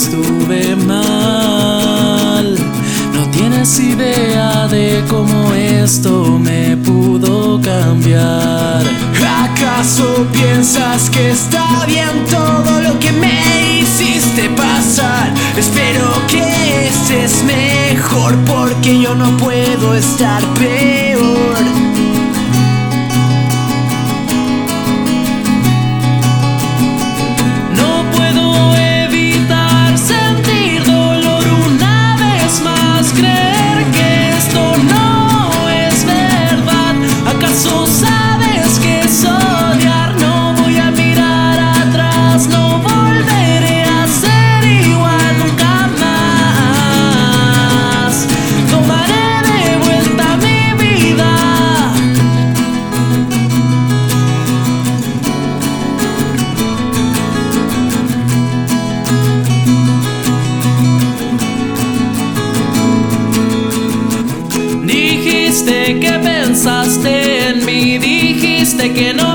estuve mal. No tienes idea de cómo esto me pudo cambiar. ¿Acaso piensas que está bien todo lo que me hiciste pasar? Espero que estés mejor, porque yo no puedo estar peor. No puedo evitar sentir dolor una vez más, creer que esto no es verdad. ¿Acaso sabes que es odiar? No voy a mirar atrás, no volveré a ser igual nunca más. Tomaré de vuelta mi vida. Dijiste que pensaste en mí, dijiste que no